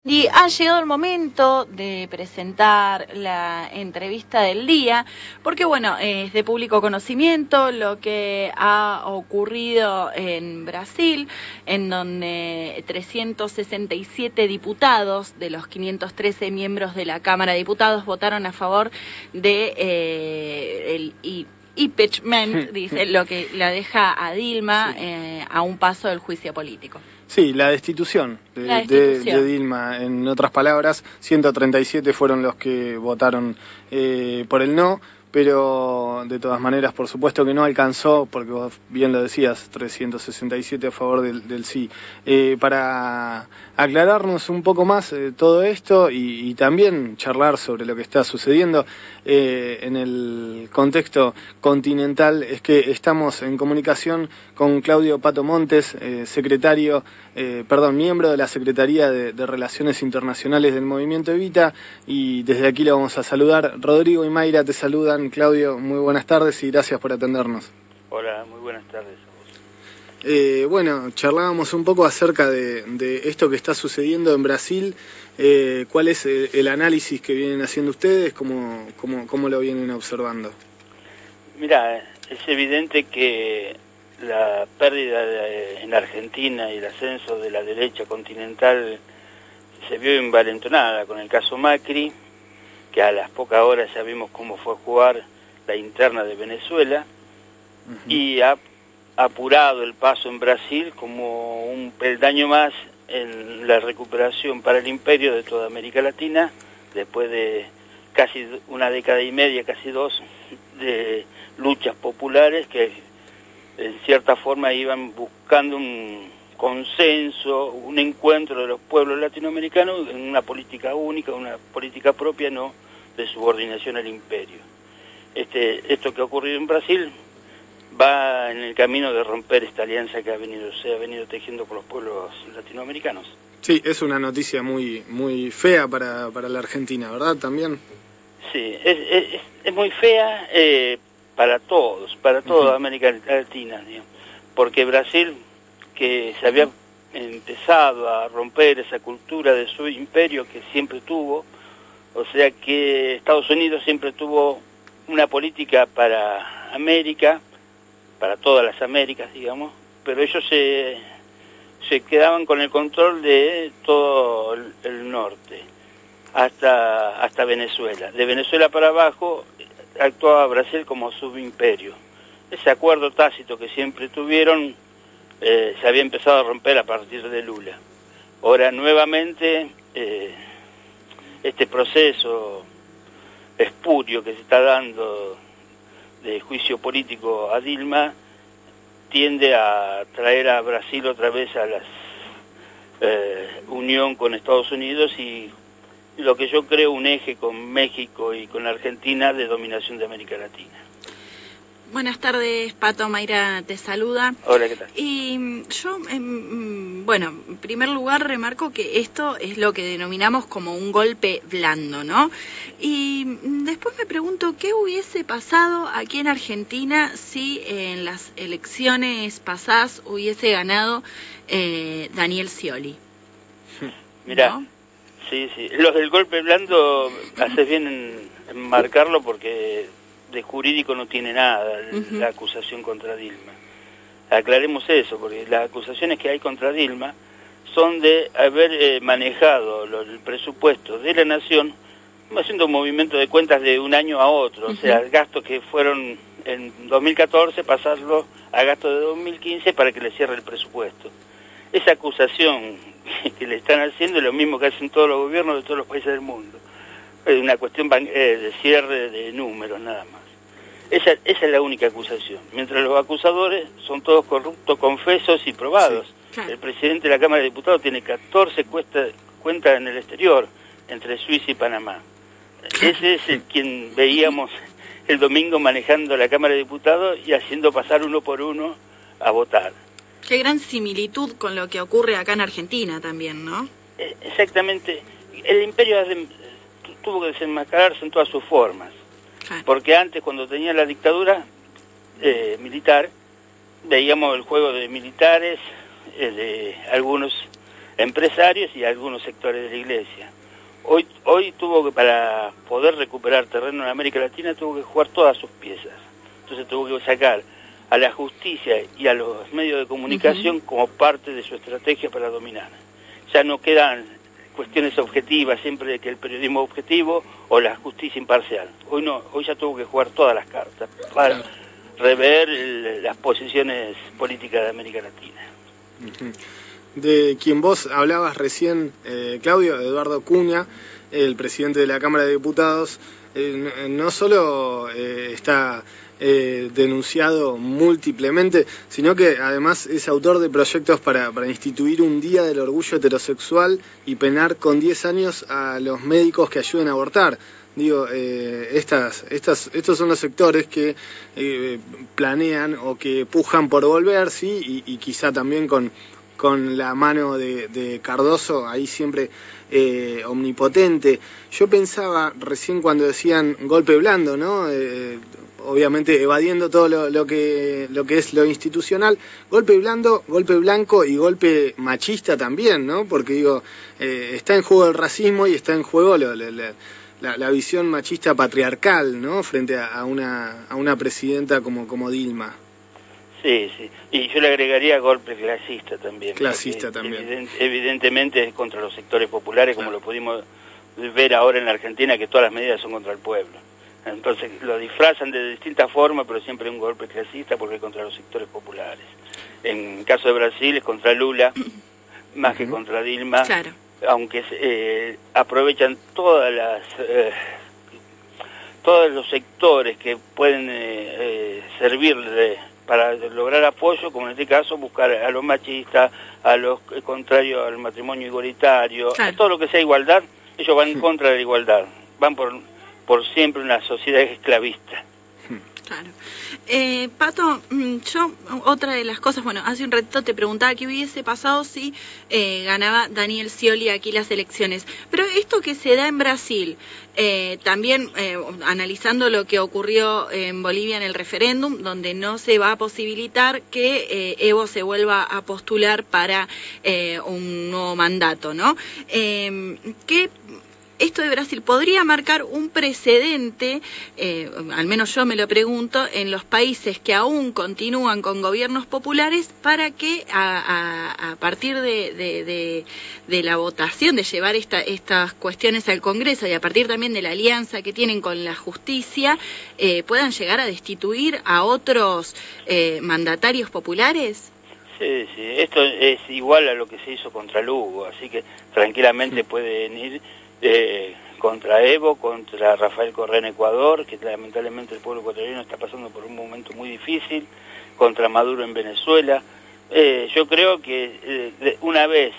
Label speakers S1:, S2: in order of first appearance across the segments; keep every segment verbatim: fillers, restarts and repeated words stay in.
S1: Y ha llegado el momento de presentar la entrevista del día, porque bueno, es de público conocimiento lo que ha ocurrido en Brasil, en donde trescientos sesenta y siete diputados de los quinientos trece miembros de la Cámara de Diputados votaron a favor de eh, el y impeachment, dice, lo que la deja a Dilma sí. eh, a un paso del juicio político.
S2: Sí, la destitución, de, la destitución. De, de Dilma. En otras palabras, ciento treinta y siete fueron los que votaron eh, por el no, pero de todas maneras, por supuesto que no alcanzó, porque vos bien lo decías, trescientos sesenta y siete a favor del, del sí. Eh, para aclararnos un poco más eh, todo esto y, y también charlar sobre lo que está sucediendo eh, en el contexto continental, es que estamos en comunicación con Claudio Pato Montes, eh, secretario, eh, perdón, miembro de la Secretaría de, de Relaciones Internacionales del Movimiento Evita, y desde aquí lo vamos a saludar. Rodrigo y Mayra te saludan. Claudio, muy buenas tardes y gracias por atendernos.
S3: Hola, muy buenas tardes a vos.
S2: Eh, bueno, charlábamos un poco acerca de, de esto que está sucediendo en Brasil. Eh, ¿Cuál es el, el análisis que vienen haciendo ustedes? ¿Cómo, cómo, cómo lo vienen observando?
S3: Mira, es evidente que la pérdida de, en la Argentina y el ascenso de la derecha continental se vio envalentonada con el caso Macri, que a las pocas horas ya vimos cómo fue a jugar la interna de Venezuela, uh-huh. y ha apurado el paso en Brasil como un peldaño más en la recuperación para el imperio de toda América Latina, después de casi una década y media, casi dos, de luchas populares que en cierta forma iban buscando un consenso, un encuentro de los pueblos latinoamericanos en una política única, una política propia, no de subordinación al imperio. Este, esto que ha ocurrido en Brasil va en el camino de romper esta alianza que ha venido, se ha venido tejiendo con los pueblos latinoamericanos.
S2: Sí, es una noticia muy muy fea para, para la Argentina, ¿verdad? También.
S3: Sí, es, es, es muy fea eh, para todos, para toda uh-huh. América Latina, digamos, porque Brasil, que se había empezado a romper esa cultura de su imperio que siempre tuvo, o sea que Estados Unidos siempre tuvo una política para América, para todas las Américas, digamos, pero ellos se, se quedaban con el control de todo el, el norte, hasta, hasta Venezuela. De Venezuela para abajo actuaba Brasil como subimperio. Ese acuerdo tácito que siempre tuvieron eh, se había empezado a romper a partir de Lula. Ahora nuevamente eh, este proceso espurio que se está dando de juicio político a Dilma tiende a traer a Brasil otra vez a la eh, unión con Estados Unidos y lo que yo creo un eje con México y con Argentina de dominación de América Latina.
S1: Buenas tardes, Pato. Mayra te saluda.
S3: Hola, ¿qué tal?
S1: Y yo, eh, bueno, en primer lugar remarco que esto es lo que denominamos como un golpe blando, ¿no? Y después me pregunto qué hubiese pasado aquí en Argentina si en las elecciones pasadas hubiese ganado eh, Daniel Scioli.
S3: Mirá,
S1: ¿no?
S3: sí, sí. Los del golpe blando haces bien en, en marcarlo porque de jurídico no tiene nada uh-huh. la acusación contra Dilma. Aclaremos eso, porque las acusaciones que hay contra Dilma son de haber eh, manejado lo, el presupuesto de la nación haciendo un movimiento de cuentas de un año a otro, uh-huh. o sea, gastos que fueron en dos mil catorce, pasarlo a gastos de dos mil quince para que le cierre el presupuesto. Esa acusación que le están haciendo es lo mismo que hacen todos los gobiernos de todos los países del mundo. Es una cuestión eh, de cierre de números nada más. Esa, esa es la única acusación. Mientras los acusadores son todos corruptos, confesos y probados. Sí, claro. El presidente de la Cámara de Diputados tiene catorce cuentas cuenta en el exterior, entre Suiza y Panamá. Ese es el quien veíamos el domingo manejando la Cámara de Diputados y haciendo pasar uno por uno a votar.
S1: Qué gran similitud con lo que ocurre acá en Argentina también, ¿no?
S3: Exactamente. El imperio tuvo que desenmascararse en todas sus formas. Porque antes, cuando tenía la dictadura eh, militar, veíamos el juego de militares, eh, de algunos empresarios y algunos sectores de la iglesia. Hoy, hoy tuvo que, para poder recuperar terreno en América Latina, tuvo que jugar todas sus piezas. Entonces tuvo que sacar a la justicia y a los medios de comunicación uh-huh. como parte de su estrategia para dominar. Ya no quedan cuestiones objetivas, siempre de que el periodismo objetivo o la justicia imparcial. Hoy no, hoy ya tuvo que jugar todas las cartas para rever el, las posiciones políticas de América Latina.
S2: Uh-huh. De quien vos hablabas recién, eh, Claudio, Eduardo Cunha, el presidente de la Cámara de Diputados, eh, no solo eh, está eh, denunciado múltiplemente, sino que además es autor de proyectos para, para instituir un día del orgullo heterosexual y penar con diez años a los médicos que ayuden a abortar. Digo, eh, estas, estas, estos son los sectores que eh, planean o que pujan por volver, sí, y, y quizá también con con la mano de, de Cardoso, ahí siempre eh, omnipotente. Yo pensaba recién cuando decían golpe blando, ¿no? Eh, obviamente evadiendo todo lo, lo que lo que es lo institucional, golpe blando, golpe blanco y golpe machista también, ¿no? Porque digo, eh, está en juego el racismo y está en juego lo, lo, lo, la, la visión machista patriarcal, ¿no? Frente a, a una a una presidenta como como Dilma.
S3: Sí, sí. Y yo le agregaría golpe clasista también.
S2: Clasista también.
S3: Evident, evidentemente es contra los sectores populares, claro. Como lo pudimos ver ahora en la Argentina, que todas las medidas son contra el pueblo. Entonces lo disfrazan de distintas formas, pero siempre es un golpe clasista porque es contra los sectores populares. En el caso de Brasil es contra Lula, más uh-huh. que contra Dilma,
S1: claro.
S3: Aunque eh, aprovechan todas las... Eh, todos los sectores que pueden eh, eh, servirle para lograr apoyo, como en este caso buscar a los machistas, a los contrarios al matrimonio igualitario, claro. A todo lo que sea igualdad, ellos van en contra de la igualdad, van por, por siempre una sociedad esclavista.
S1: Claro. Eh, Pato, yo, otra de las cosas, bueno, hace un ratito te preguntaba qué hubiese pasado si eh, ganaba Daniel Scioli aquí las elecciones. Pero esto que se da en Brasil, eh, también eh, analizando lo que ocurrió en Bolivia en el referéndum, donde no se va a posibilitar que eh, Evo se vuelva a postular para eh, un nuevo mandato, ¿no? Eh, ¿Qué Esto de Brasil podría marcar un precedente, eh, al menos yo me lo pregunto, en los países que aún continúan con gobiernos populares para que a, a, a partir de, de, de, de la votación, de llevar esta, estas cuestiones al Congreso y a partir también de la alianza que tienen con la justicia, eh, puedan llegar a destituir a otros eh, mandatarios populares?
S3: Sí, sí, esto es igual a lo que se hizo contra Lugo, así que tranquilamente sí. Pueden ir... Eh, contra Evo, contra Rafael Correa en Ecuador, que lamentablemente el pueblo ecuatoriano está pasando por un momento muy difícil, contra Maduro en Venezuela. Eh, yo creo que eh, una vez,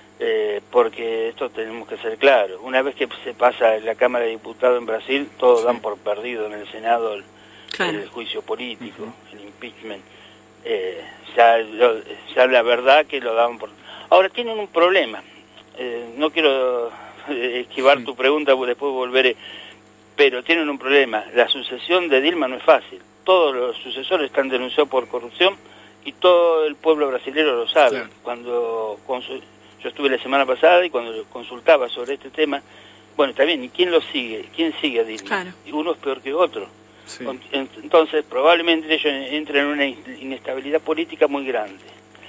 S3: eh, porque esto tenemos que ser claros, una vez que se pasa en la Cámara de Diputados en Brasil, todos dan por perdido en el Senado el, claro. el juicio político, uh-huh. el impeachment. Eh, ya, ya la verdad que lo daban por... Ahora tienen un problema, eh, no quiero... esquivar tu pregunta, después volveré, pero tienen un problema, la sucesión de Dilma no es fácil, todos los sucesores están denunciados por corrupción y todo el pueblo brasileño lo sabe. Claro. Cuando yo estuve la semana pasada y cuando consultaba sobre este tema, bueno, está bien, ¿y quién lo sigue? ¿Quién sigue a Dilma?
S1: Claro.
S3: Y uno es peor que otro. Sí. Entonces probablemente ellos entren en una inestabilidad política muy grande.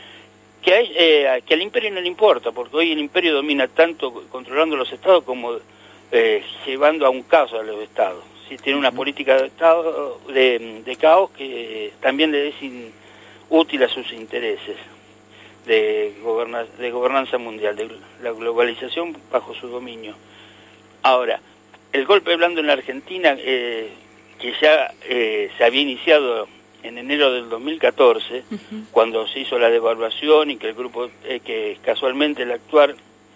S3: Que, hay, eh, que al imperio no le importa, porque hoy el imperio domina tanto controlando los estados como eh, llevando a un caos a los estados. ¿Sí? Tiene una política de, estado, de, de caos que también le es in, útil a sus intereses de, goberna, de gobernanza mundial, de la globalización bajo su dominio. Ahora, el golpe blando en la Argentina, eh, que ya eh, se había iniciado en enero del dos mil catorce, uh-huh. cuando se hizo la devaluación y que el grupo, eh, que casualmente el actual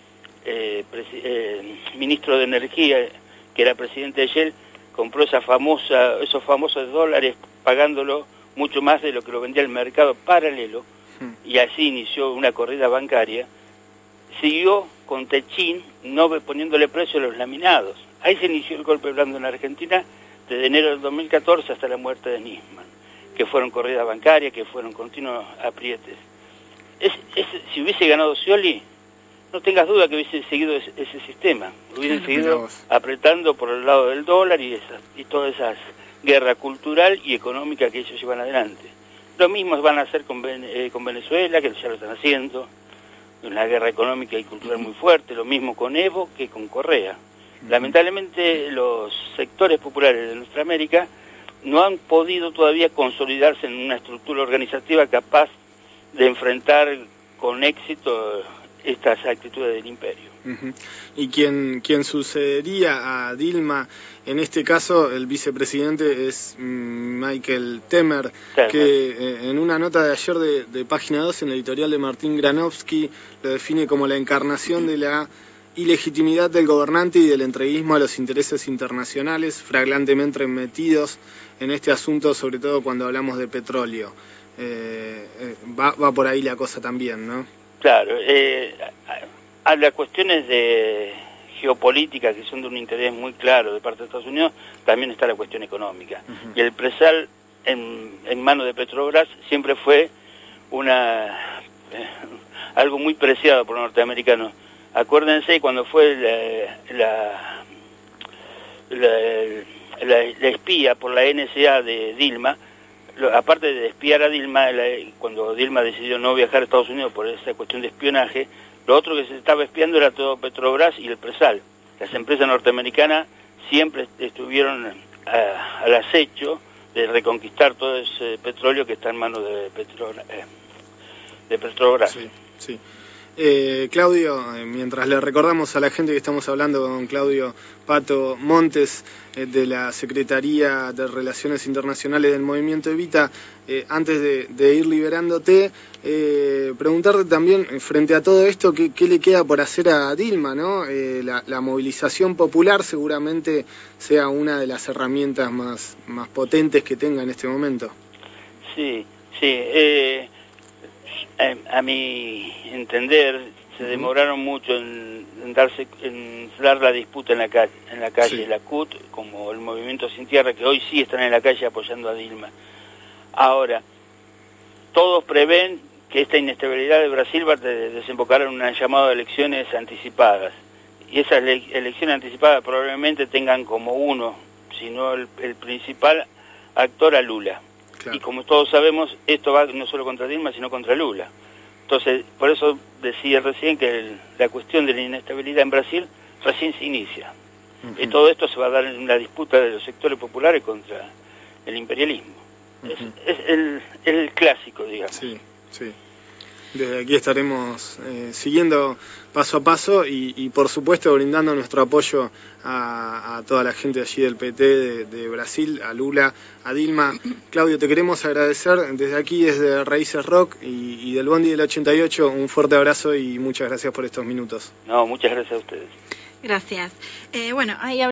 S3: eh, eh, ministro de Energía, que era presidente de Shell, compró esa famosa, esos famosos dólares pagándolo mucho más de lo que lo vendía el mercado paralelo, uh-huh. y así inició una corrida bancaria, siguió con Techín no poniéndole precio a los laminados. Ahí se inició el golpe blando en la Argentina desde enero del dos mil catorce hasta la muerte de Nisman, que fueron corridas bancarias, que fueron continuos aprietes. Es, es, si hubiese ganado Scioli, no tengas duda que hubiesen seguido ese, ese sistema, hubiesen seguido apretando por el lado del dólar y, esas, y toda esa guerra cultural y económica que ellos llevan adelante. Lo mismo van a hacer con, eh, con Venezuela, que ya lo están haciendo, una guerra económica y cultural muy fuerte, lo mismo con Evo que con Correa. Lamentablemente los sectores populares de nuestra América no han podido todavía consolidarse en una estructura organizativa capaz de enfrentar con éxito estas actitudes del imperio.
S2: Uh-huh. Y quien, quien sucedería a Dilma, en este caso el vicepresidente es Michael Temer, Temer. que eh, en una nota de ayer de, de Página dos, en la editorial de Martín Granovsky, lo define como la encarnación de la ilegitimidad del gobernante y del entreguismo a los intereses internacionales, flagrantemente metidos en este asunto, sobre todo cuando hablamos de petróleo. Eh, eh, va, va por ahí la cosa también, ¿no?
S3: Claro, eh, a, a las cuestiones de geopolítica que son de un interés muy claro de parte de Estados Unidos, también está la cuestión económica. Uh-huh. Y el presal en, en manos de Petrobras siempre fue una eh, algo muy preciado por los norteamericanos. Acuérdense cuando fue la, la, la, la, la espía por la N S A de Dilma, lo, aparte de espiar a Dilma, la, cuando Dilma decidió no viajar a Estados Unidos por esa cuestión de espionaje, lo otro que se estaba espiando era todo Petrobras y el presal. Las empresas norteamericanas siempre estuvieron a, al acecho de reconquistar todo ese petróleo que está en manos de, Petro, eh, de Petrobras.
S2: Sí, sí. Eh, Claudio, eh, mientras le recordamos a la gente que estamos hablando con Claudio Pato Montes eh, de la Secretaría de Relaciones Internacionales del Movimiento Evita, eh, antes de, de ir liberándote, eh, preguntarte también, eh, frente a todo esto, ¿qué, qué le queda por hacer a Dilma, ¿no? Eh, la, la movilización popular seguramente sea una de las herramientas más, más potentes que tenga en este momento.
S3: Sí, sí, eh... A, a mi entender, se demoraron mucho en, en darse, en dar la disputa en la calle, en la calle, sí. La C U T, como el Movimiento Sin Tierra, que hoy sí están en la calle apoyando a Dilma. Ahora, todos prevén que esta inestabilidad de Brasil va a desembocar en un llamado de elecciones anticipadas. Y esas le elecciones anticipadas probablemente tengan como uno, si no el, el principal actor, a Lula. Claro. Y como todos sabemos, esto va no solo contra Dilma, sino contra Lula. Entonces, por eso decía recién que el, la cuestión de la inestabilidad en Brasil recién se inicia. Uh-huh. Y todo esto se va a dar en la disputa de los sectores populares contra el imperialismo. Uh-huh. Es, es el, el clásico, digamos.
S2: Sí, sí. Desde aquí estaremos eh, siguiendo paso a paso y, y por supuesto brindando nuestro apoyo a, a toda la gente allí del P T de, de Brasil, a Lula, a Dilma. Claudio, te queremos agradecer desde aquí, desde Raíces Rock y, y del Bondi del ochenta y ocho, un fuerte abrazo y muchas gracias por estos minutos.
S3: No, muchas gracias a ustedes.
S1: Gracias. Eh, bueno, ahí